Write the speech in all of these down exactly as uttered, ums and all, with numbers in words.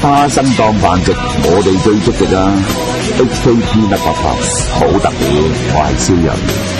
花生當飯食，我哋最積極啊 ！H K T 一百八好特別，我係超人。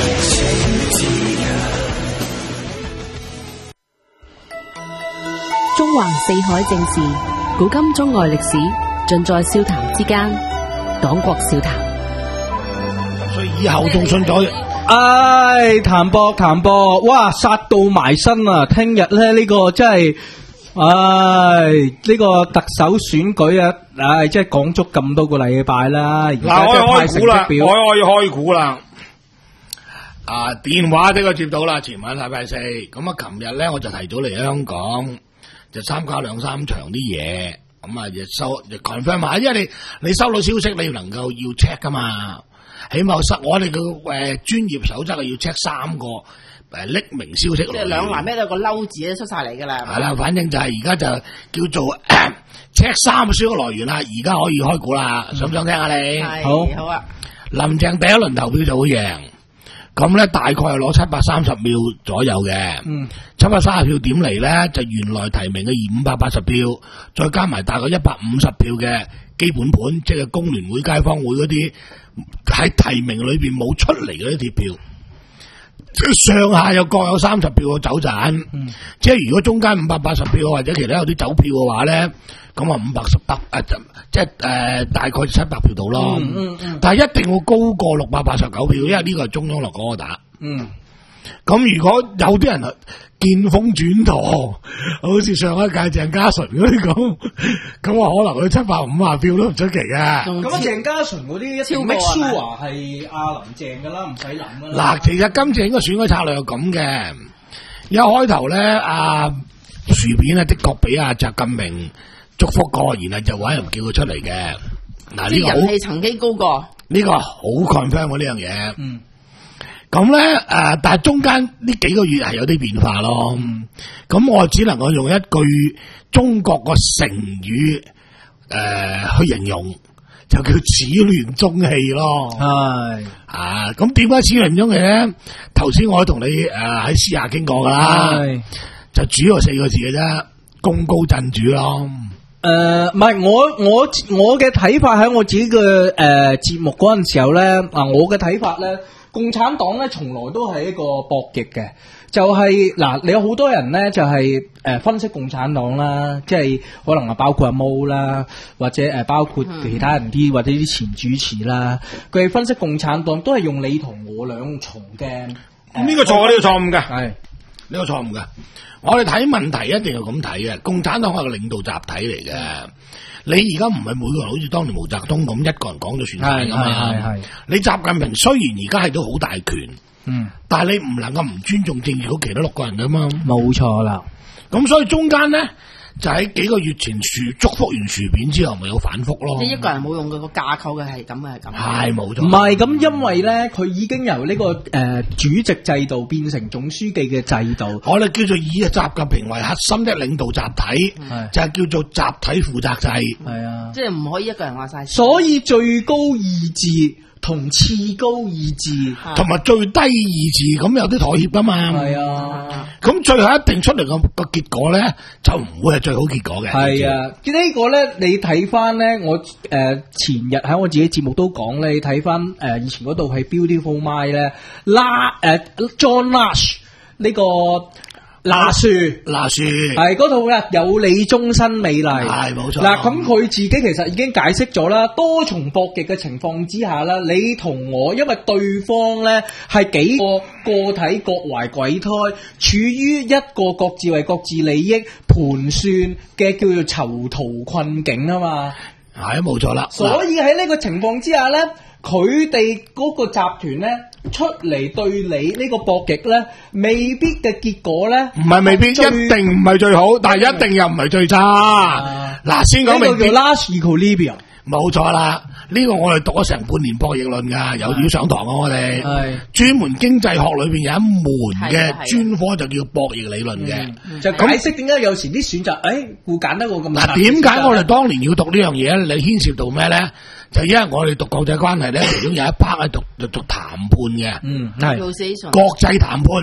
中環四海正事，古今中外歷史，盡在笑談之間。黨國笑談， 所以以後仲信咗。 唉，譚博譚博，哇，殺到埋身啊！聽日咧呢個真係，唉，呢個特首選舉啊，唉，即係講足咁多個禮拜啦。而家即係派成績表， 我可以開估啦。啊，電話呢個接到啦，前晚禮拜四，咁啊，琴日咧我就提早嚟香港，就參加兩三場啲嘢，咁啊，就收就 confirm 下，因為你你收到消息，你要能夠要 check 噶嘛。起碼實我哋嘅誒專業守則係要 check 三個誒匿名消息， 即係兩欄咩都有個嬲字咧出晒嚟噶啦。 係啦，反正就係而家就叫做 check 三個消息來源啦。而家可以開估啦，想唔想聽下你？ 好好啊。林鄭第一輪投票就會贏，咁咧大概係攞七百三十秒左右嘅。嗯，七百三十票點嚟咧？就原來提名嘅二五百八十票，再加埋大概一百五十票嘅基本盤，即係工聯會、街坊會嗰啲。喺提名裏邊冇出嚟嗰啲鐵票，上下又各有三十票嘅走盞，嗯、即係如果中間五百八十票或者其他有啲走票嘅話咧，咁啊五百十百誒，即係誒、呃、大概七百票到咯。嗯嗯嗯、但係一定會高過六百八十九票，因為呢個係中央落嗰個打。嗯，咁如果有啲人見風轉舵，好似上一屆鄭家純嗰啲咁，咁啊可能佢七百五十票都唔出奇嘅。 咁啊，鄭家純嗰啲一定 make sure 係阿林鄭噶啦，唔使諗嗱， 啦。 其實今次應該選舉策略係咁嘅，一開頭咧，阿薯片咧的確俾阿習近平祝福過，然後就揾人叫佢出嚟嘅。嗱，呢個人氣曾經高過， 呢個好 confirm 喎呢樣嘢。嗯。咁咧，誒、呃，但係中間呢幾個月係有啲變化咯。咁、嗯、我只能夠用一句中國個成語誒、呃、去形容，就叫始亂終棄咯。係是啊，咁點解始亂終棄咧？頭先我同你誒喺私下傾過噶啦，是就主要四個字嘅啫，功高震主咯。 誒，唔係、呃、我我我嘅睇法喺我自己嘅誒節目嗰陣時候咧，啊，我嘅睇法咧。共產黨咧，從來都係一個博弈嘅，就係、是、嗱，你有好多人咧，就係、是、誒、呃、分析共產黨啦，即係可能啊包括阿毛啦，或者誒、呃、包括其他人啲或者啲前主持啦，佢哋分析共產黨都係用你同我兩重嘅，呢、 呃、個錯，呢個錯誤嘅，係係呢個錯誤嘅。我哋睇問題一定係咁睇嘅，共產黨係個領導集體嚟嘅。你而家唔係每個人好似當年毛澤東咁一個人講咗算晒噶嘛？係係你習近平雖然而家係都好大權，嗯，但係你唔能夠唔尊重政治局其他六個人噶嘛？冇錯啦。咁所以中間咧就喺幾個月前樹祝福完薯片之後，咪有反覆咯。 即係一個人冇用嘅個架構嘅係咁嘅係咁。 係冇錯。 唔係咁，因為咧佢已經由呢、這個誒、呃、主席制度變成總書記嘅制度。 我哋叫做以習近平為核心的領導集體， 嗯、 就係叫做集體負責制。 係啊， 即係唔可以一個人話晒。 所以最高意志同次高意志同埋最低意志咁有啲妥協噶嘛。係啊，咁最後一定出嚟個個結果咧，就唔會係最好結果嘅。 係啊，呢、這個咧你睇翻咧，我誒、呃、前日喺我自己節目都講咧，你睇翻誒以前嗰度係 Beautiful Mind 咧，拉誒 John Nash 呢個拿樹拿樹係嗰套啦，有你終身美麗係冇錯。嗱，咁佢自己其實已經解釋咗啦，多重博弈嘅情況之下啦，你同我因為對方咧係幾個個體各懷鬼胎，處於一個各自為各自利益盤算嘅叫做囚徒困境啊嘛， 係冇錯啦。 所以喺呢個情況之下咧，佢哋嗰個集團咧出嚟對你呢個博弈咧，未必嘅結果咧， 唔係未必，一定唔係最好，但係一定又唔係最差。嗱、啊，先講明呢個叫 last equilibrium， 冇錯啦。呢、這個我哋讀咗成半年博弈論噶，有要上堂啊！我哋係專門經濟學裏邊有一門嘅專科就叫博弈理論嘅， 嗯、就解釋點解有時啲選擇誒會揀得個咁。 嗱，點解我哋當年要讀呢樣嘢咧？你牽涉到咩咧？就因為我哋讀國際關係咧，其中有一 part 係讀就讀談判嘅，嗯，係國際談判。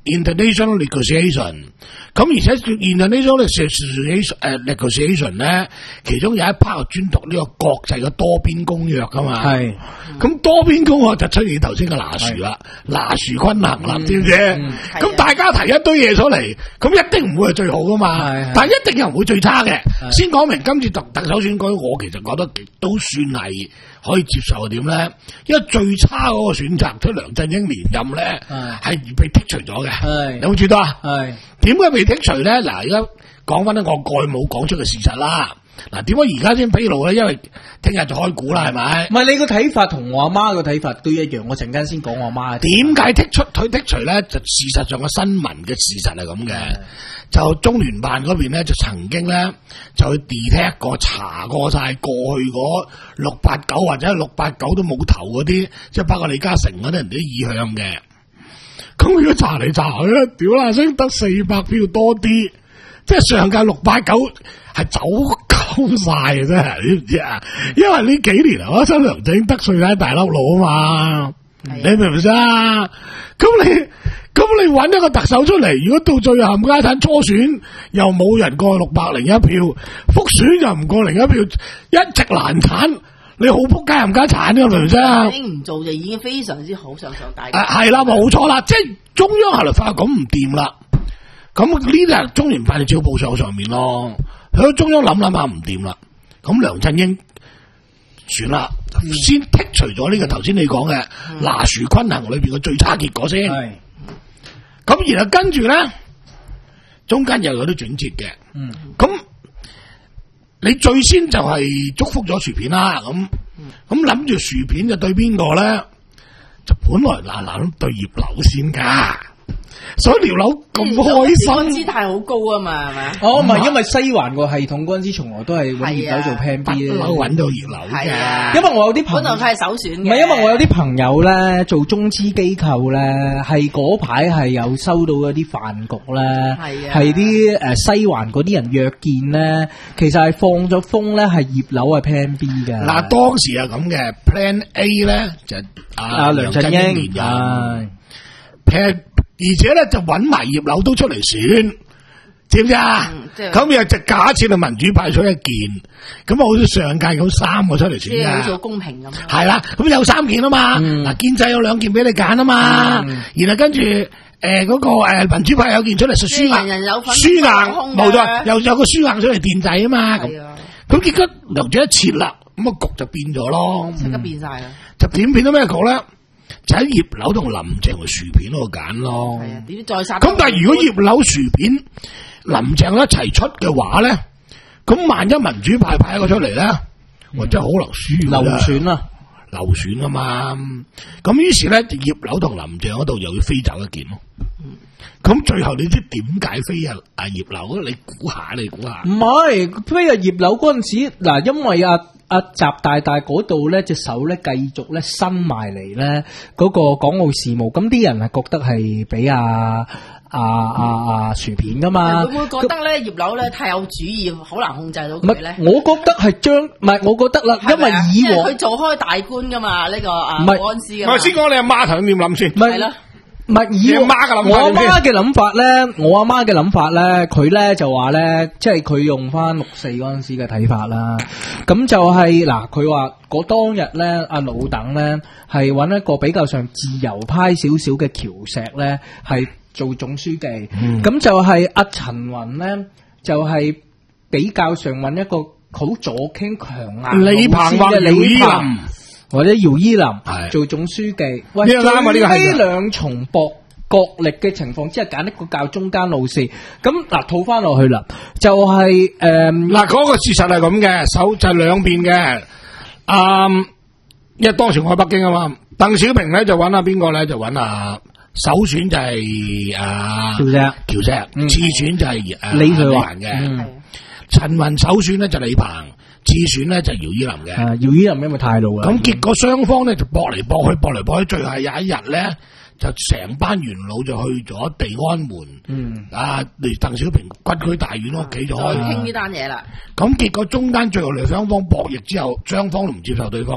international negotiation。咁而且 international negotiation 誒 negotiation 咧，其中有一 part 專讀呢個國際嘅多邊公約噶嘛。 係。 咁多邊公約就出現頭先嘅拿殊啦，拿殊均衡啦，知唔知？咁大家提一堆嘢出嚟，咁一定唔會係最好噶嘛，但係一定又唔會最差嘅。先講明今次特特首選舉，我其實覺得都算係可以接受嘅點咧，因為最差嗰個選擇出梁振英連任咧，係被剔除咗嘅。有冇注意到啊？係點解被剔除咧？嗱，而家講翻咧，我過去冇講出嘅事實啦。嗱，點解而家先披露咧？因為聽日就開估啦，係咪？ 唔係你個睇法同我阿媽個睇法都一樣，我陣間先講我阿媽。 點解剔出佢剔除咧？就事實上嘅新聞嘅事實係咁嘅，就中聯辦嗰邊咧就曾經咧就去 detect 過查過晒過去嗰六八九或者六八九都冇投嗰啲，即係包括李嘉誠嗰啲人啲意向嘅。咁如果查嚟查去咧，屌啦，先得四百票多啲，即係上屆六八九係走鳩晒嘅真係，你知唔知啊？因為呢幾年啊，我覺得梁振英得罪喺大粒佬啊嘛，你明唔明啊？咁你咁你揾一個特首出嚟，如果到最後冚家鏟初選又冇人過六百零一票，複選又唔過零一票，一直難產，你好仆街冚家鏟嘅，明唔明啊？ 已經唔做就已經非常之好，上上大。 誒係啦，冇錯啦，即係中央後來發覺咁唔掂啦，咁呢啲係中聯辦嘅照報上上面咯。喺中央諗諗下唔掂啦，咁梁振英算啦，嗯、先剔除咗呢個頭先你講嘅拿殊均衡裏邊嘅最差結果先。係，咁然後跟住咧，中間又有啲轉折嘅。嗯，咁你最先就係祝福咗薯片啦，咁咁諗住薯片就對邊個咧？就本來嗱嗱咁對葉劉先噶。所以條樓咁開心， 姿態好高啊嘛，係咪？ 哦，唔係，因為西環個系統嗰陣時從來都係揾葉劉做 plan B 咧， 揾到葉劉嘅。 因為我有啲朋友， 本來佢係首選嘅。 唔係，因為我有啲朋友咧做中資機構咧，係嗰排係有收到嗰啲飯局咧，係啲誒西環嗰啲人約見咧，其實係放咗風咧，係葉劉係 plan B 嘅。 嗱，當時係咁嘅 plan A 咧就阿梁振英連任 plan。而且咧就揾埋葉劉都出嚟選，知唔知啊？咁又就假設係民主派出一件，咁啊好似上屆咁三個出嚟選嘅， 即係好做公平咁。 係啦，咁有三件啊嘛，嗱、嗯、建制有兩件俾你揀啊嘛，嗯、然後跟住誒嗰個誒民主派有件出嚟實輸硬， 人人有份輸硬冇錯，又有個輸硬出嚟墊底啊嘛，咁咁結果留住一切啦，咁啊局就變咗咯， 即刻變晒啦， 就點變咗咩局咧？就喺葉劉同林鄭同薯片嗰度揀咯。係啊，點再殺？咁但係如果葉劉薯片林鄭一齊出嘅話咧，咁萬一民主派派一個出嚟咧，或者好流輸流選啊， 流選啊嘛。咁於是咧，葉劉同林鄭嗰度又要飛走一件咯。咁、嗯、最後你知點解飛啊？阿葉劉，你估下，你估下？唔係飛啊葉劉嗰陣時，嗱，因為啊。阿習大大嗰度咧隻手咧繼續咧伸埋嚟咧嗰個港澳事務，咁啲人係覺得係俾阿阿阿阿薯片噶嘛？ 會唔會覺得咧葉劉咧太有主意，好難控制到佢咧？ 我覺得係將唔係，我覺得啦，因為以往佢做開大官噶嘛，呢、這個啊唔係安師噶。我先講你阿媽頭點諗先， 係咯。 唔係以我阿媽嘅諗法咧，我阿媽嘅諗法咧，佢咧就話咧，即係佢用翻六四嗰陣時嘅睇法啦。咁就係、是、嗱，佢話嗰當日咧，阿老鄧咧係揾一個比較上自由派少少嘅喬石咧，係做總書記。咁、嗯、就係阿陳雲咧，就係、是、比較上揾一個好左傾強硬李鵬或姚依林。 或者姚依林做總書記，喂，呢兩重博角力嘅情況之下，揀一個較中間路線。咁嗱，套翻落去啦，就係誒嗱嗰個事實係咁嘅，手就兩邊嘅。啊、嗯，因為當時我喺北京啊嘛，鄧小平咧就揾下邊個咧就揾啊首選就係啊喬石，喬石、嗯、次選就係誒李瑞環嘅，陳雲首選咧就李鵬。次選咧就姚依林嘅， 姚依林因為太老啦。 咁結果雙方咧就搏嚟搏去，搏嚟搏去，最後有一日咧就成班元老就去咗地安門，嗯，啊，嚟鄧小平軍區大院屋企就開傾呢單嘢啦。 咁結果中間最後嚟雙方博弈之後，雙方都唔接受對方嘅人，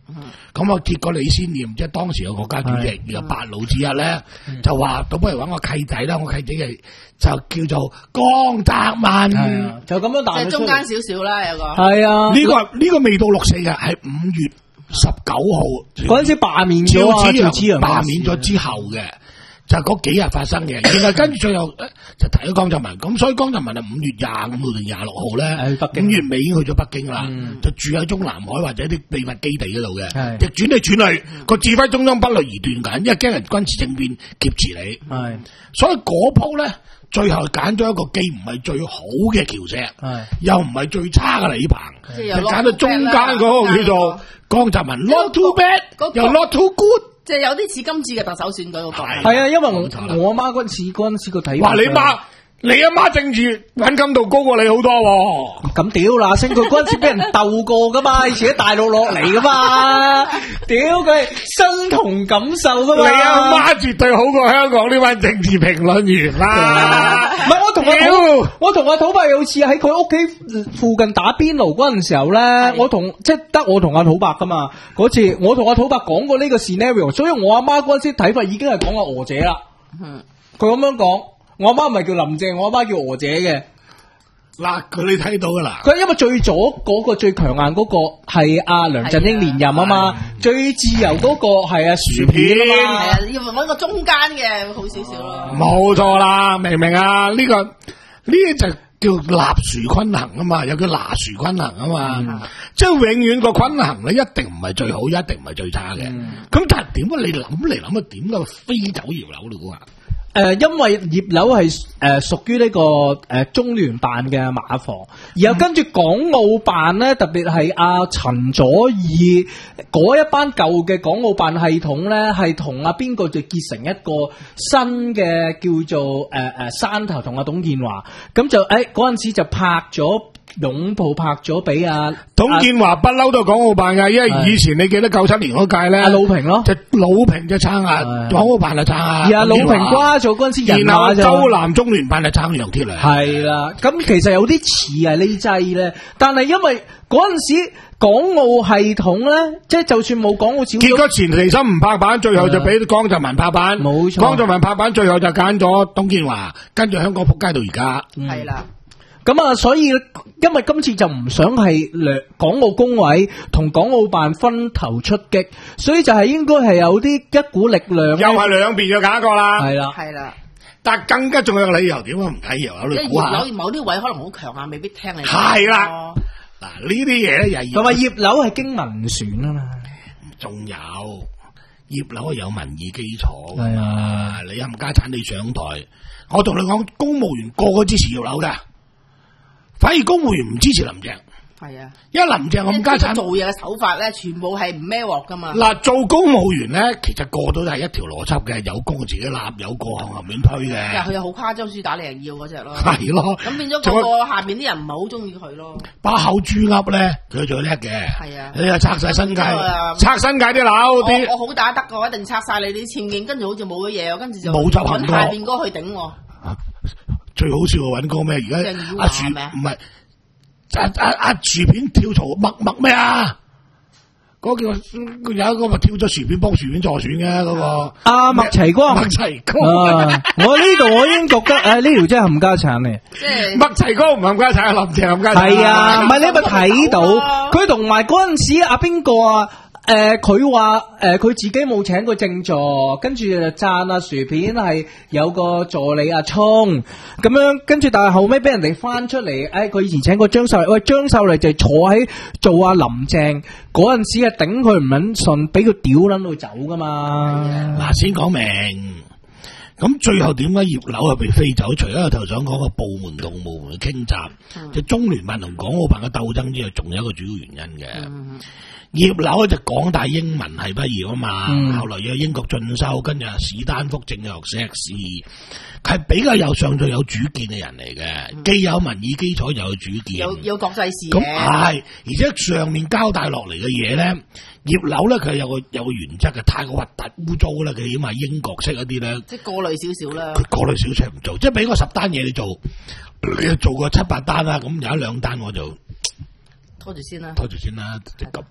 咁啊，結果李先念即係當時嘅國家主席，有八老之一咧，就話倒不如揾我契仔啦，我契仔嘅就叫做江澤民， 就咁樣彈即係中間少少啦，有個係啊， 呢個呢個未到六四嘅，係五月十九號嗰陣時罷免咗啊，趙紫陽罷免咗之後嘅。就嗰幾日發生嘅，然後跟住最後就提咗江澤民，咁所以江澤民係五月廿五號定廿六號咧，五月尾已經去咗北京啦，嗯、就住喺中南海或者啲秘密基地嗰度嘅，亦轉嚟轉去，個指揮中央不慮而斷緊，因為驚人軍事政變劫持你，係，所以嗰鋪咧最後揀咗一個既唔係最好嘅橋石，又唔係最差嘅李鵬，就揀到中間嗰個叫做江澤民 ，not too bad，又 not too good。 即係有啲似今次嘅特首選舉嗰個， 係啊，因為我我阿媽嗰陣時嗰陣時個睇法， 話你媽，你阿媽政治敏感度高過你好多喎。 咁屌嗱聲，佢嗰陣時俾人鬥過噶嘛，以前喺大陸落嚟噶嘛，屌佢身同感受噶嘛。 你阿媽絕對好過香港呢班政治評論員啦。 唔係我同阿我同阿土伯有次喺佢屋企附近打邊爐嗰陣時候咧，我同即係得我同阿土伯噶嘛。嗰次我同阿土伯講過呢個 scenario， 所以我阿媽嗰陣時睇法已經係講阿娥姐啦。嗯，佢咁樣講。我阿媽唔係叫林鄭，我阿媽叫娥姐嘅。 嗱，佢你睇到噶啦。 佢因為最左嗰個最強硬嗰個係阿梁振英連任啊嘛，最自由嗰個係阿薯片啊嘛， 係啊，要揾個中間嘅好少少咯。 冇錯啦，明唔明啊？呢、這個呢、這個、就叫納殊均衡啊嘛，又叫拿殊均衡啊嘛。嗯、即係永遠個均衡咧，一定唔係最好，一定唔係最差嘅。咁、嗯、但係點解你諗嚟諗去點解飛走葉劉嘞？估下？ 誒、呃，因為葉劉係誒屬於呢個誒、呃、中聯辦嘅馬房，然後跟住港澳辦咧，特別係阿陳佐洱嗰一班舊嘅港澳辦系統咧，係同阿邊個就結成一個新嘅叫做誒誒、呃、山頭同阿董建華，咁就誒嗰陣時就拍咗。擁抱拍咗俾阿董建華不嬲都係港澳辦噶，因為以前你記得九七年嗰屆咧， 阿魯平咯， 就魯平就撐啊，港澳辦就撐啊， 而阿魯平瓜咗嗰陣時人馬就， 然後周南中聯辦就撐楊鐵樑， 係啦，咁其實有啲似係呢劑咧，但係因為嗰陣時港澳系統咧，即係就算冇港澳小組， 結果錢其琛唔拍板，最後就俾江澤民拍板， 冇錯， 江澤民拍板，最後就揀咗董建華，跟住香港仆街到而家， 係啦。 咁啊，所以因為今次就唔想係兩港澳工委同港澳辦分頭出擊，所以就係應該係有啲一股力量， 又係兩邊要揀一個啦， 係啦， 係啦。 但係更加仲有理由，點解唔睇葉劉？你估下？ 葉劉某啲位可能好強啊，未必聽你。 係啦，嗱呢啲嘢咧又同埋葉劉係經民選啊嘛， 仲有葉劉係有民意基礎噶嘛？你冚家產你上台，我同你講，公務員個個支持葉劉噶。反而公務員唔支持林鄭， 係啊， 因為林鄭咁家產做嘢嘅手法咧，全部係唔孭鑊噶嘛。 嗱，做公務員咧，其實個都係一條邏輯嘅，有功自己立，有過向後面推嘅。因為佢又好誇張，輸打你人要嗰隻咯。 係咯， 咁變咗個個下邊啲人唔係好中意佢咯。 把口豬噏咧，佢最叻嘅。係啊，你又拆晒新界， 嗯、 拆新界啲樓啲。 我好打得嘅，我一定拆晒你啲僭建，跟住好似冇咗嘢，跟住就冇執行過。 下邊哥去頂我。 最好笑嘅揾個咩？而家阿薯唔係阿阿阿薯片跳槽麥麥咩啊？嗰、那個叫有一個咪跳咗薯片幫薯片助選嘅嗰個阿麥齊光， 麥齊光。 啊、我呢度我已經覺得誒呢條真係冚家產嘅。 即係麥齊光唔係冚家產，林鄭冚家產。 係啊，唔係你咪睇到佢同埋嗰陣時阿邊個啊？誒，佢話誒，佢、呃、自己冇請過正座，跟住就讚阿薯片係有個助理阿聰咁樣，跟住但係後尾俾人哋翻出嚟，誒、哎，佢以前請過張秀麗，喂，張秀麗就坐喺做阿林鄭嗰陣時係頂佢唔撚順，俾佢屌捻到走噶嘛。 嗱，先講明，咁最後點解葉劉係被飛走？除咗我頭想講個部門同部門嘅傾軋，嗯、就中聯辦同港澳辦嘅鬥爭之外，仲有一個主要原因嘅。嗯葉劉就港大英文系畢業啊嘛，嗯、後來又英國進修，跟住史丹福政治學碩士，係比較有上進有主見嘅人嚟嘅，嗯、既有民意基礎又有主見， 有有國際視野。 咁係，而且上面交代落嚟嘅嘢咧，葉劉咧佢有個有個原則嘅，太過核突污糟啦，佢起碼英國式一啲咧， 即係過濾少少啦。 佢過濾少少唔做，即係俾個十單嘢你做，你做個七八單啦，咁有一兩單我就拖住先啦， 拖住先啦，即咁。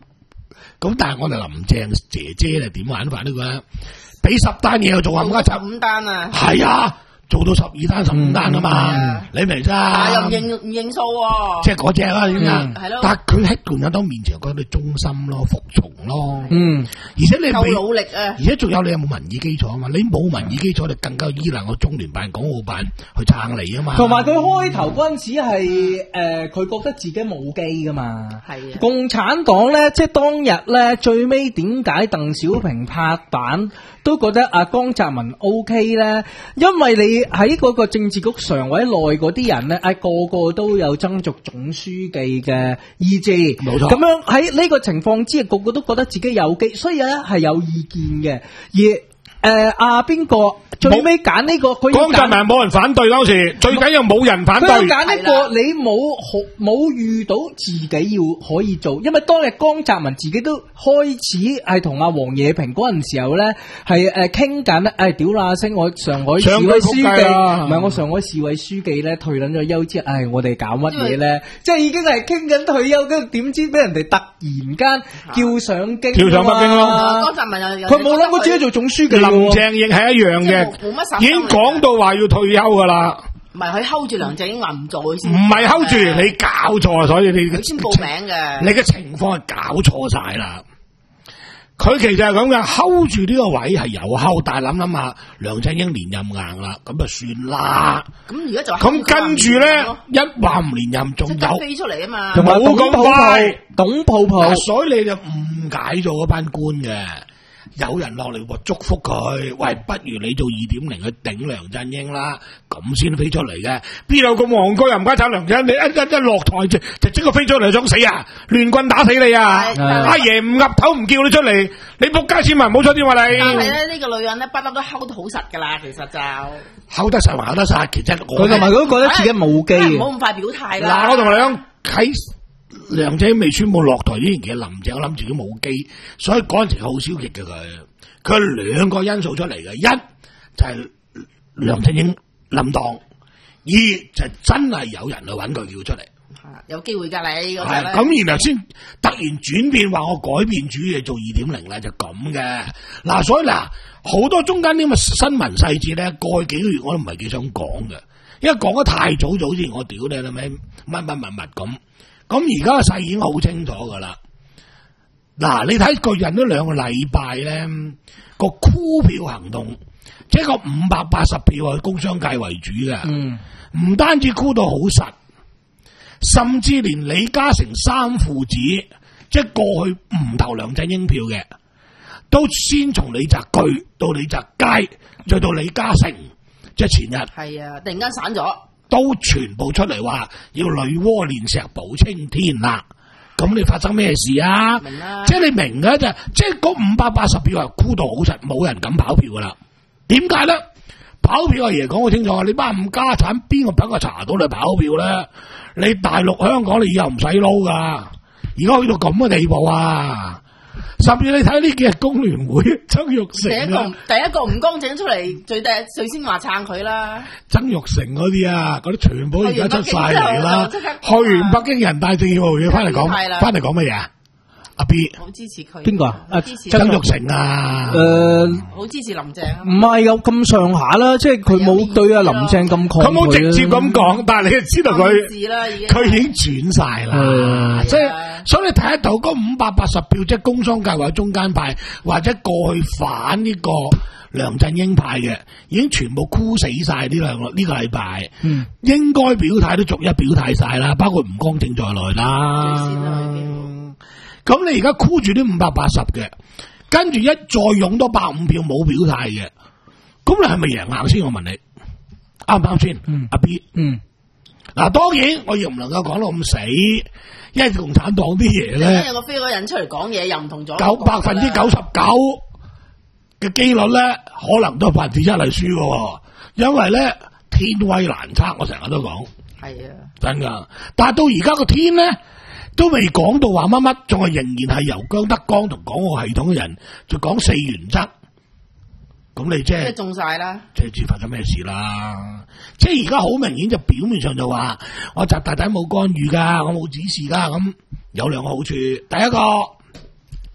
咁但係我哋林鄭姐姐咧點玩法呢個咧？俾十單嘢又做冚家鏟， 五單啊， 係啊，做到十二單、十五單啊嘛，嗯、你明啫？ 但又唔認唔認數喎， 即係嗰隻啦，點啊？ 係咯。 但係佢喺共產黨面前覺得你忠心咯、服從咯， 嗯， 而且你夠努力啊！ 而且仲有你有冇民意基礎啊嘛？你冇民意基礎，你更加依賴我中聯辦、港澳辦去撐你啊嘛。 同埋佢開頭嗰陣時係誒，佢、呃、覺得自己冇機噶嘛。係啊。共產黨咧，即係當日咧，最尾點解鄧小平拍板都覺得阿江澤民 O K 咧？因為你喺嗰個政治局常委內嗰啲人咧，誒個個都有爭逐總書記嘅意志，冇錯。咁樣喺呢個情況之下，個個都覺得自己有機，所以咧係有意見嘅。而誒阿邊個最尾揀呢個？佢江澤民冇人反對當時，最緊要冇人反對。 佢揀呢個，你冇冇遇到自己要可以做，因為當日江澤民自己都開始係同阿黃野平嗰陣時候咧，係誒傾緊咧，誒屌啦聲，我上海市委書記，唔係我上海市委書記咧退撚咗休之後，唉，我哋搞乜嘢咧？即係已經係傾緊退休，跟住點知俾人哋突然間叫上京， 叫上北京咯。 江澤民又佢冇諗過自己做總書記。 林鄭亦係一樣嘅，已經講到話要退休噶啦。 唔係佢 hold 住梁振英話唔做佢先， 唔係 hold 住，你搞錯，所以你佢先報名嘅。 你嘅情況係搞錯晒啦。佢其實係咁嘅 hold 住呢個位係有 hold，但係諗諗下，梁振英連任硬啦，咁就算啦。 咁而家就咁跟住咧，一話唔連任，仲有飛出嚟啊嘛， 冇咁快， 董泡泡， 所以你就誤解咗嗰班官嘅。有人落嚟話祝福佢，喂，不如你做二點零去頂梁振英啦，咁先飛出嚟嘅。邊有咁戇居啊？唔該炒梁振英，你一一一落台就就即刻飛出嚟想死啊！亂棍打死你啊！阿爺唔岌頭唔叫你出嚟，你仆街市民唔好出啲話你。 但係咧呢個女人咧不嬲都 hold 得好實噶啦，其實就 hold 得實還 hold 得實，其實我佢同埋佢都覺得自己冇機， 唔好咁快表態啦。 嗱，我同你講喺梁振英未宣布落台之前，其實林鄭我諗自己冇機，所以嗰陣時好消極嘅佢。佢兩個因素出嚟嘅，一就係、是、梁振英冧檔，二就係真係有人去揾佢叫出嚟， 有機會㗎你嗰陣咧。咁然後先突然轉變，話我改變主意做二點零啦，就咁嘅。嗱，所以嗱好多中間啲咁嘅新聞細節咧，過去幾個月我都唔係幾想講嘅，因為講得太早早之前我屌你啦咩乜乜乜乜咁。咁而家個勢已經好清楚噶啦。嗱，你睇佢印咗兩個禮拜咧，個箍票行動，即係個五百八十票係工商界為主嘅，嗯，唔單止箍到好實，甚至連李嘉誠三父子，即係過去唔投梁振英票嘅，都先從李澤钜到李澤楷，再到李嘉誠，即係前日， 係啊，突然間散咗。 都全部出嚟話要女媧煉石補青天啦，咁你發生咩事啊？明啦，即係你明嘅就，即係嗰五百八十票係箍到好實，冇人敢跑票噶啦。點解咧？跑票阿爺講好清楚，你班冚家產邊個等我查到你跑票咧？你大陸香港你以後唔使撈噶，而家去到咁嘅地步啊！甚至你睇呢幾日工聯會曾鈺成、啊、第一個第一個吳光正出嚟，最第最先話撐佢啦。 曾鈺成嗰啲啊，嗰啲全部而家出晒嚟啦。去完北京人大政協會議翻嚟講，翻嚟講乜嘢啊？阿 B 好支持佢。 邊個啊？ 啊，支持曾鈺成啊。 誒， 好支持林鄭。 唔係有咁上下啦，即係佢冇對阿林鄭咁抗拒。 佢冇直接咁講，但係你就知道佢，佢已經轉晒啦。即係。所以你睇得到嗰五百八十票，即係工商界或者中間派，或者過去反呢個梁振英派嘅，已經全部箍死晒呢兩個呢個禮拜。嗯，應該表態都逐一表態晒啦，包括吳光正在內啦。咁你而家箍住啲五百八十嘅，跟住一再用多百五票冇表態嘅，咁你係咪贏硬先？我問你啱唔啱先？嗯，阿 B， 嗯，嗱，當然我亦唔能夠講到咁死。因為共產黨啲嘢咧， 有個飛嗰人出嚟講嘢又唔同咗， 九百分之九十九嘅機率咧，可能都係百分之一係輸嘅，因為咧天威難測，我成日都講，係啊，真噶。但係到而家個天咧，都未講到話乜乜，仲係仍然係由姜德光同港澳系統嘅人就講四原則。咁你即係即係中晒啦， 即係知發生咩事啦？即係而家好明顯就表面上就話我習大大冇干預噶，我冇指示噶，咁有兩個好處。第一個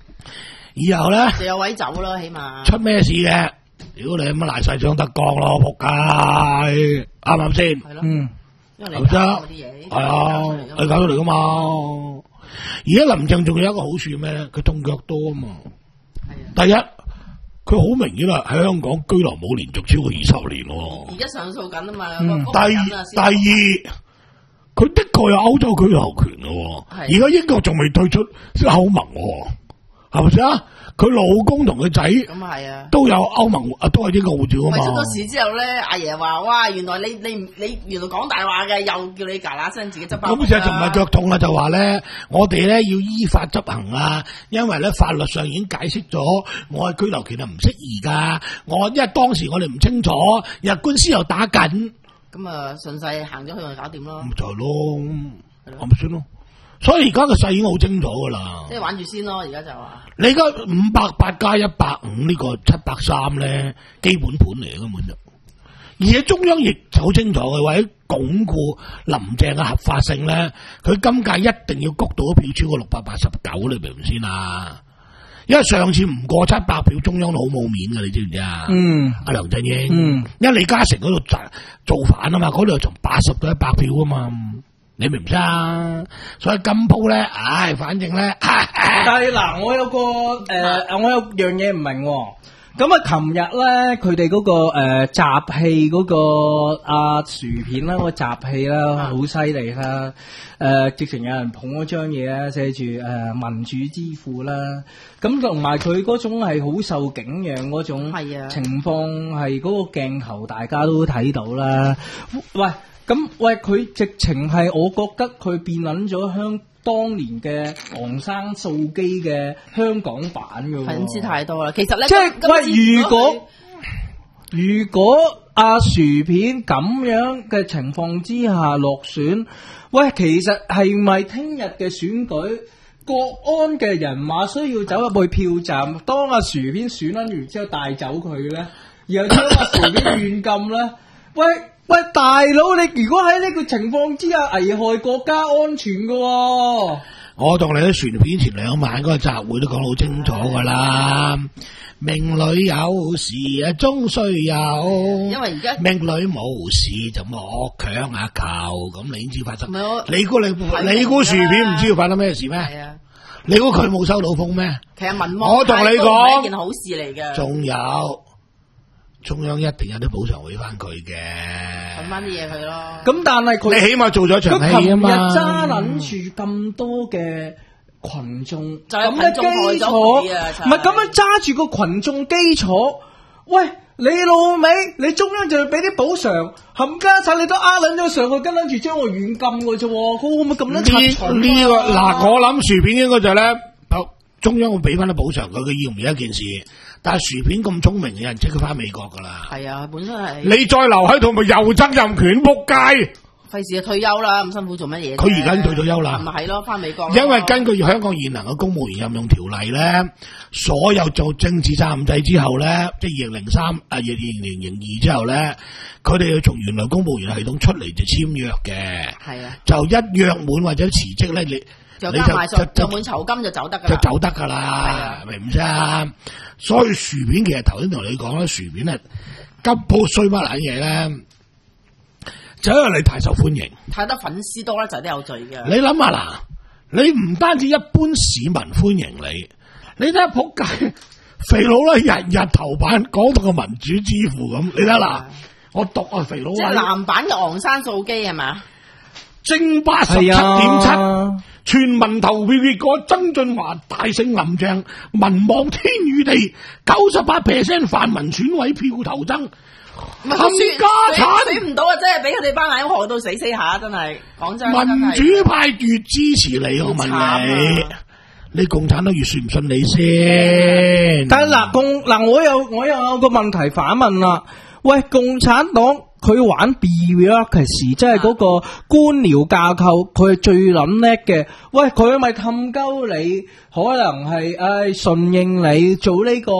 以後咧就有位走啦，起碼出咩事嘅？如果你咁賴晒張德江咯，仆街，啱唔啱先？ 係咯， 嗯， 因為你搞嗰啲嘢， 係啊，你搞出嚟噶嘛？而家林鄭仲有一個好處咩咧？佢動腳多啊嘛。 係啊。 第一，佢好明顯啦，喺香港居留冇連續超過二十年喎。 而家上訴緊啊嘛。 嗯、第二，第二。佢的確有歐洲居留權嘅，而家英國仲未退出歐盟，係咪先啊？佢老公同佢仔咁係啊， 都有歐盟啊，都係英國護照啊嘛。 咪出咗事之後咧，阿爺話：哇，原來你你你原來講大話嘅，又叫你㗎嗱聲自己執包。 咁就唔係腳痛啦，就話咧，我哋咧要依法執行啊，因為咧法律上已經解釋咗，我嘅居留權係唔適宜噶。我因為當時我哋唔清楚，日官司又打緊。 咁啊，順勢行咗去咪搞掂咯。 咁就係咯，係咪先咯？所以而家個勢已經好清楚噶啦。即係玩住先咯，而家就話。 你而家五百八加一百五呢個七百三咧，基本盤嚟嘅根本就。而且中央亦好清楚嘅，為咗鞏固林鄭嘅合法性咧，佢今屆一定要谷到一票超過六百八十九，你明唔明先啊？因為上次唔過七百票，中央都好冇面㗎，你知唔知啊？嗯，阿梁振英，嗯，因為李嘉誠嗰度做造反啊嘛，嗰度從八十到一百票啊嘛，你明唔明啊？所以今鋪咧，唉，反正咧， 但係嗱，我有個誒、呃，我有樣嘢唔明、哦。咁啊，琴日咧，佢哋嗰個誒集氣嗰個阿、啊、薯片啦，個集氣啦，好犀利啦！誒、呃，直情有人捧嗰張嘢咧，寫住誒民主之父啦。咁同埋佢嗰種係好受景仰嗰種情況，係嗰個鏡頭大家都睇到啦。喂，咁喂，佢直情係，我覺得佢變撚咗香。當年嘅昂山素姬嘅香港版嘅， 粉絲太多啦。其實咧， 即係喂，如果如果阿薯片咁樣嘅情況之下落選，喂，其實係咪聽日嘅選舉國安嘅人馬需要走入去票站，當阿薯片選撚完之後帶走佢咧，然後將阿薯片軟禁咧？喂！喂，大佬，你如果喺呢個情況之下危害國家安全嘅、哦， 我同你喺船片前兩晚嗰個集會都講得好清楚噶啦。命裏有時啊，終須有。因為而家命裏冇事就莫強啊求，咁你知發生。你估你你估薯片唔知要發生咩事咩？係啊。你估佢冇收到風咩？ 其實民望我同你講， 係一件好事嚟嘅。 仲有。中央一定有啲補償俾翻佢嘅， 揾翻啲嘢佢咯。 咁但係佢， 你起碼做咗場戲啊嘛。 佢琴日揸撚住咁多嘅群眾，咁嘅基礎，唔係咁樣揸住個群眾基礎。喂，你老味，你中央就要俾啲補償，冚家產你都呃撚咗上去，跟撚住將我軟禁嘅啫。佢會唔會咁樣拆場？ 呢呢個嗱，我諗薯片應該就係咧，中央會俾翻啲補償佢，佢要唔要一件事？但係薯片咁聰明嘅人，即刻翻美國噶啦。係啊，本身係。你再留喺度，咪又爭任權仆街。費事退休啦，咁辛苦做乜嘢？佢而家已經退咗休啦。咪係咯，翻美國。因為根據香港現行嘅公務員任用條例咧，所有做政治責任制之後咧，即係二零零三啊，二零零零二之後咧，佢哋要從原來公務員系統出嚟就簽約嘅。係啊。就一約滿或者辭職咧，你。就加埋就就滿酬金就走得噶啦，就走得噶啦，明唔明啊？所以薯片其實頭先同你講咧，薯片係急鋪衰乜撚嘢咧，就因為你太受歡迎，太得粉絲多咧就係啲有罪嘅。你諗下嗱，你唔單止一般市民歡迎你，你睇下仆街肥佬咧，日日頭版講到個民主之父咁，你睇下嗱，我讀啊肥佬，即係男版嘅昂山素姬係嘛？正八十七點七。全民投票結果，曾俊華大勝林鄭，民望天與地，九十八 percent 泛民選委票投增，冚家產死唔到啊！真係俾佢哋班奶餓到死死下，真係講真。民主派越支持你，我問你，你共產黨越信唔信你先？ 但係嗱，共嗱，我又我又有個問題反問啦，喂，共產黨。佢玩 bureaucracy，即係嗰個官僚架構，佢係最諗叻嘅。喂，佢咪氹鳩你，可能係誒順應你做呢個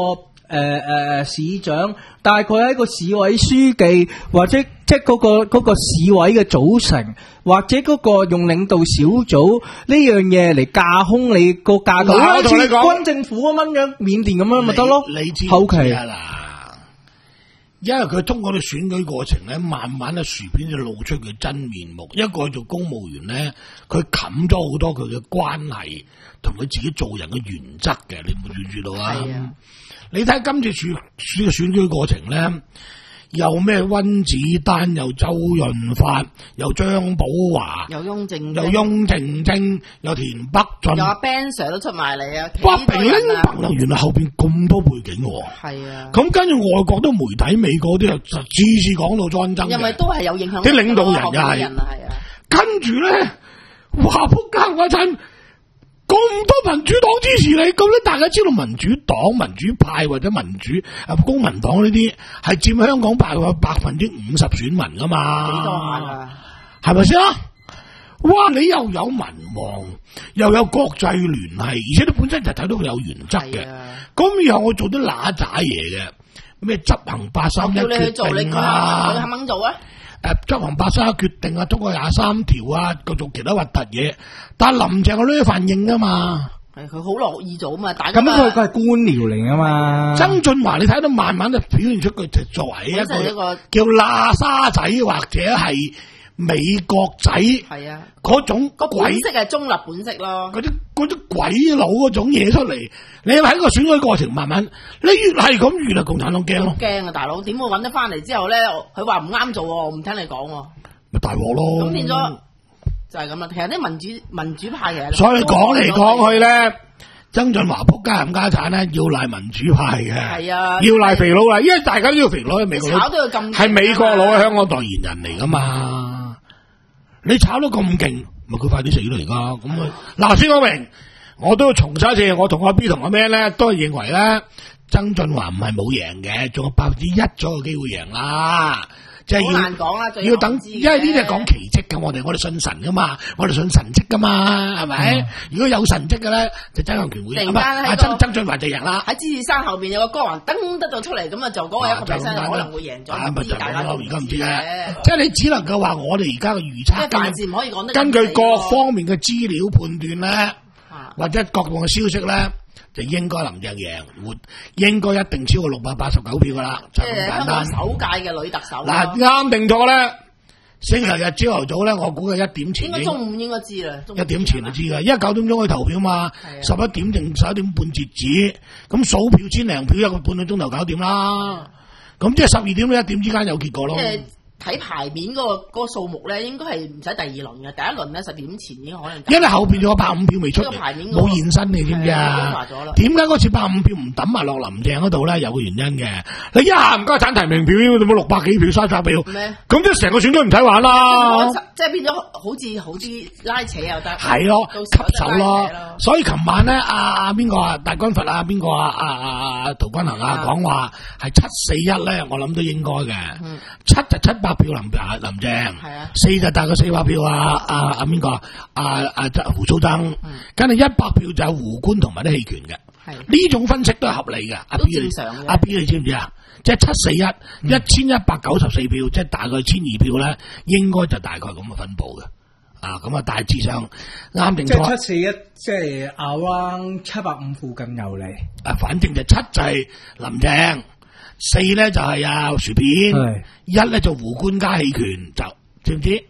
誒誒市長，大概係一個市委書記或者即係嗰個嗰個市委嘅組成，或者嗰個用領導小組呢樣嘢嚟架空你個架構，好似軍政府咁樣，緬甸咁樣咪得咯。 你知後期啊嗱。因為佢通過啲選舉過程咧，慢慢咧薯片就露出佢真面目。一個做公務員咧，佢冚咗好多佢嘅關係同佢自己做人嘅原則嘅，你冇注意到啊？係啊！你睇今次選選嘅選舉過程咧，又咩温子丹，又周潤發，又張寶華， 又翁靜， 又翁靜晶，又田北俊， 又阿 Ben Sir 都出埋嚟啊！ 哇！明白原來後邊咁多背景喎。 係啊。咁跟住外國都媒體，美國啲又次次講到戰爭嘅， 因為都係有影響。 啲領導人又係。 係啊。跟住咧，哇！仆街嗰陣咁多民主黨支持你，咁咧大家知道民主黨、民主派或者民主啊公民黨呢啲係佔香港大概百分之五十選民噶嘛？ 幾多啊？ 係咪先啊？哇！你又有民望，又有國際聯繫，而且你本身就睇到佢有原則嘅。咁以後我做啲乸渣嘢嘅，咩執行八三一決定啊？叫你去做，你佢肯唔肯做啊？誒，執行八三一決定啊，通過廿三條啊，各做其他核突嘢。但係林鄭我呢份應噶嘛， 係佢好樂意做啊嘛。大家咁佢佢係官僚嚟噶嘛。 曾俊華你睇到慢慢就表現出佢作為一個，一個叫喇沙仔或者係美國仔，係啊，嗰種個本色係中立本色咯。 嗰啲嗰啲鬼佬嗰種嘢出嚟，你喺個選舉過程慢慢，你越係咁越係共產黨驚咯。 驚啊，大佬點會揾得翻嚟之後咧？佢話唔啱做，我唔聽你講， 咪大鑊咯。 咁變咗就係咁啦。其實啲民主民主派嘅， 所以講嚟講去咧，曾俊華仆街冚家產咧，要賴民主派嘅，係啊，要賴肥佬啦，因為大家都要肥佬喺美國佬，係美國佬喺香港代言人嚟噶嘛。你炒到咁勁，咪佢快啲死咯而家。咁啊，嗱，先講明，我都要重申一次，我同阿 B 同阿 Man 咧，都係認為咧，曾俊華唔係冇贏嘅，仲有百分之一咗嘅機會贏啦。即係要難講啦，要等，因為呢啲係講奇蹟嘅，我哋我哋信神噶嘛，我哋信神蹟噶嘛，係咪？嗯、如果有神蹟嘅咧，就曾蔭權會贏，阿曾曾俊華就贏啦。喺芝士山後邊有個光環燈得到出嚟，咁啊就嗰個一個 percent 可能會贏咗。唔知大家而家唔知嘅，即係你只能夠話我哋而家嘅預測，大致唔可以講得。根據各方面嘅資料判斷咧，啊、或者各項嘅消息咧。就應該林鄭贏，會應該一定超過六百八十九票噶啦，就咁簡單。首屆嘅女特首嗱啱定錯咧，星期日朝頭早咧，我估計一點前應該中午應該知啦，一點前就知噶，因為九點鐘去投票嘛，十一點定十一點半截止，咁數票千零票一個半個鐘頭搞掂啦，咁即係十二點到一點之間有結果咯。睇牌面嗰、那個嗰、那個數目咧，應該係唔使第二輪嘅，第一輪咧十點前已經可能。因為後邊仲有百五票未出嚟，冇現身你知唔知啊？點解嗰次百五票唔抌埋落林鄭嗰度咧？有個原因嘅。你一下唔該揀提名票，你冇六百幾票、三百票，咁即係成個選舉唔使玩啦。即係變咗好似好啲拉扯又得。係咯，吸手咯。所以琴晚咧，阿阿邊個啊，大軍閥啊，邊個啊，阿阿阿陶君行啊，講話係七四一咧，我諗都應該嘅。嗯、七就七百票林啊林鄭，四就大概四百票啊啊啊邊個啊啊胡蘇登，跟住一百票就有胡官同埋啲棄權嘅，呢種分析都係合理嘅。阿 B 你阿 B 你知唔知啊？即係七四一一千一百九十四票，即係大概千二票咧，應該就大概咁嘅分佈嘅。啊，咁啊大致上啱定錯。即係七四一，即係 around 七百五附近有嚟。啊，反正就七就係林鄭。四咧就係啊薯片，一咧就胡官加棄權，就知唔知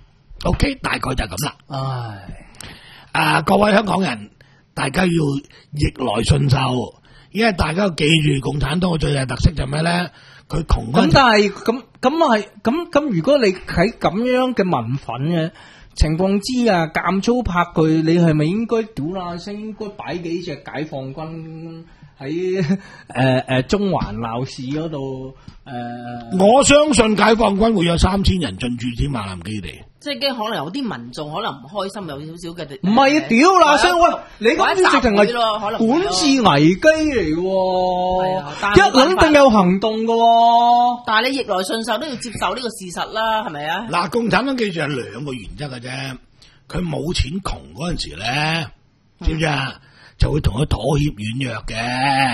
？OK， 大概就係咁啦。唉，啊各位香港人，大家要逆來順受，因為大家要記住共產黨嘅最大特色就係咩咧？佢窮。咁但係咁咁係咁咁，如果你喺咁樣嘅民憤嘅情況之下，監粗拍佢，你係咪應該屌啦聲？應該擺幾隻解放軍？喺誒誒中環鬧市嗰度誒，我相信解放軍會有三千人進駐添馬林基地，即係驚可能有啲民眾可能唔開心，有少少嘅。唔係啊，屌嗱聲喂，你咁直情係管治危機嚟嘅，一諗定有行動嘅。但係你逆來順受都要接受呢個事實啦，係咪啊？嗱，共產黨記住係兩個原則嘅啫，佢冇錢窮嗰陣時咧，知唔知啊？就會同佢妥協軟弱嘅，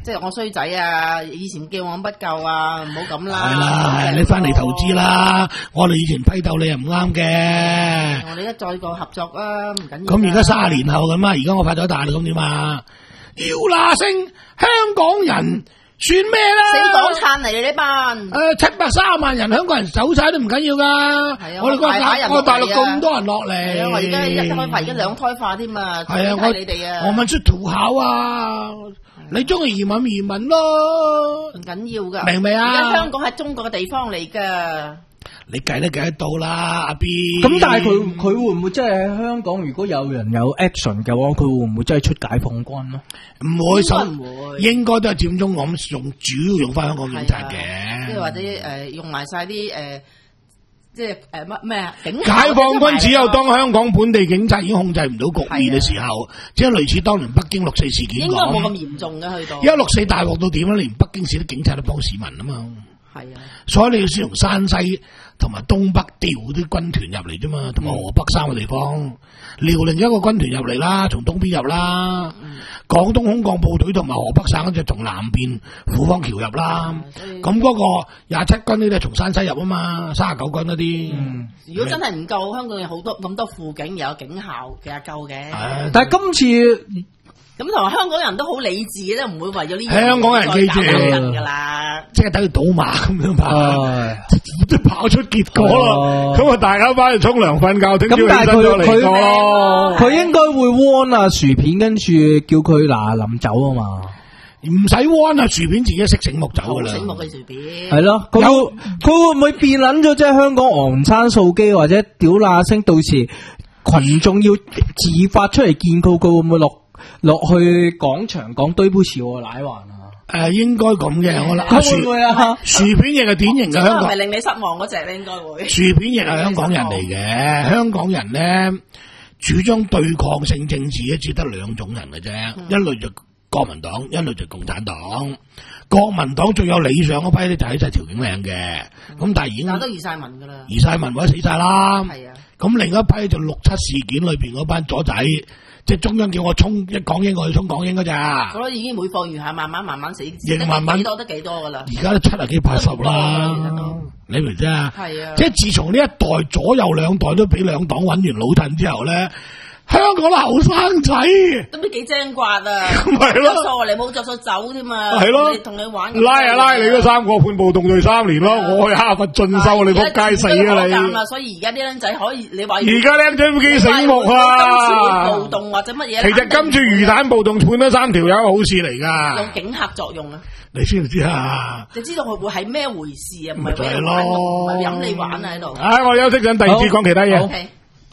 即係我衰仔啊！以前叫我不夠啊，唔好咁啦。 係啦，你翻嚟投資啦！我哋以前批鬥你又唔啱嘅。 我哋一再個合作啊，唔緊要。 咁而家卅年後咁啊，而家我發咗大啦，咁點啊？要嗱聲香港人算咩啦？ 死港燦嚟嘅呢班。 誒，七百三十萬人香港人走晒都唔緊要噶。 係啊， 我哋個大我大陸咁多人落嚟。 係啊，我而家一胎化，而家兩胎化添啊。 係啊，我你哋啊， 我問出土考啊。你中意移民移民咯， 唔緊要噶， 明唔明啊？ 而家香港係中國嘅地方嚟噶， 你計都計得到啦，阿 B。 咁但係佢佢會唔會真係喺香港？如果有人有 action 嘅話，佢會唔會真係出解放軍咧？ 唔會，應該應該都係佔中咁用，主要用翻香港警察嘅， 即係或者誒、呃、用埋晒啲誒。即係誒乜咩啊？解放軍只有當香港本地警察已經控制唔到局面嘅時候，即係類似當年北京六四事件講， 應該冇咁嚴重嘅去到。 而家六四大鑊到點咧？連北京市啲警察都幫市民啊嘛。係啊，所以你要先從山西同埋東北調啲軍團入嚟啫嘛，同埋河北三個地方，遼寧一個軍團入嚟啦，從東邊入啦，廣、嗯、東空降部隊同埋河北省就從南邊虎坊橋入啦。咁嗰、嗯、個廿七軍呢，都係從山西入啊嘛，三十九軍嗰啲。嗯， 如果真係唔夠，香港有好多咁多輔警，又有警校，其實夠嘅。 但係今次。 咁同埋香港人都好理智嘅，都唔會為咗呢啲香港人記住噶啦， 即係等於賭馬咁樣跑，即係跑出結果啦。咁啊，大家翻去沖涼瞓覺，聽朝起身再嚟過咯。 佢應該會 warn 啊薯片，跟住叫佢嗱臨走啊嘛。 唔使 warn 啊，薯片自己識醒目走噶啦。 醒目嘅薯片係咯，佢會佢會唔會變捻咗？即係香港昂山素基或者屌乸聲，到時群眾要自發出嚟見佢，佢會唔會落？落去廣場講堆杯潮喎，奶環啊！ 誒，應該咁嘅，我諗。 會唔會啊？ 薯片亦係典型嘅香港， 係咪令你失望嗰隻咧？應該會。薯片亦係香港人嚟嘅，香港人咧主張對抗性政治咧，只得兩種人嘅啫，嗯、一類就國民黨，一類就共產黨。國民黨最有理想嗰批咧，就喺晒條景嶺嘅，咁、嗯、但係已經都移晒民噶啦， 移晒民或者死晒啦。係啊，咁另一批就六七事件裏邊嗰班左仔。即係中央叫我衝一港英，我去衝港英噶咋？ 我覺得已經每況愈下，慢慢慢慢死， 亦慢慢幾多得幾多噶啦。 而家都七啊幾八十啦，你明唔明啊？係啊！即係自從呢一代左右兩代都俾兩黨搵完老襯之後咧，香港啲後生仔都都幾精刮啊！ 咁係咯， 錯你冇着數走添嘛？ 係咯， 同你玩拉啊拉你嗰三個判暴動罪三年咯，我去哈佛進修你仆街死啊你！ 所以而家啲僆仔可以你話，而家僆仔幾醒目啊！ 暴動或者乜嘢？ 其實今次魚蛋暴動判咗三條友好事嚟噶， 有警嚇作用啊！ 你知唔知啊？ 你知道佢會係咩回事啊？唔係就係咯， 唔係飲你玩啊喺度。 唉，我休息陣，第二次講其他嘢。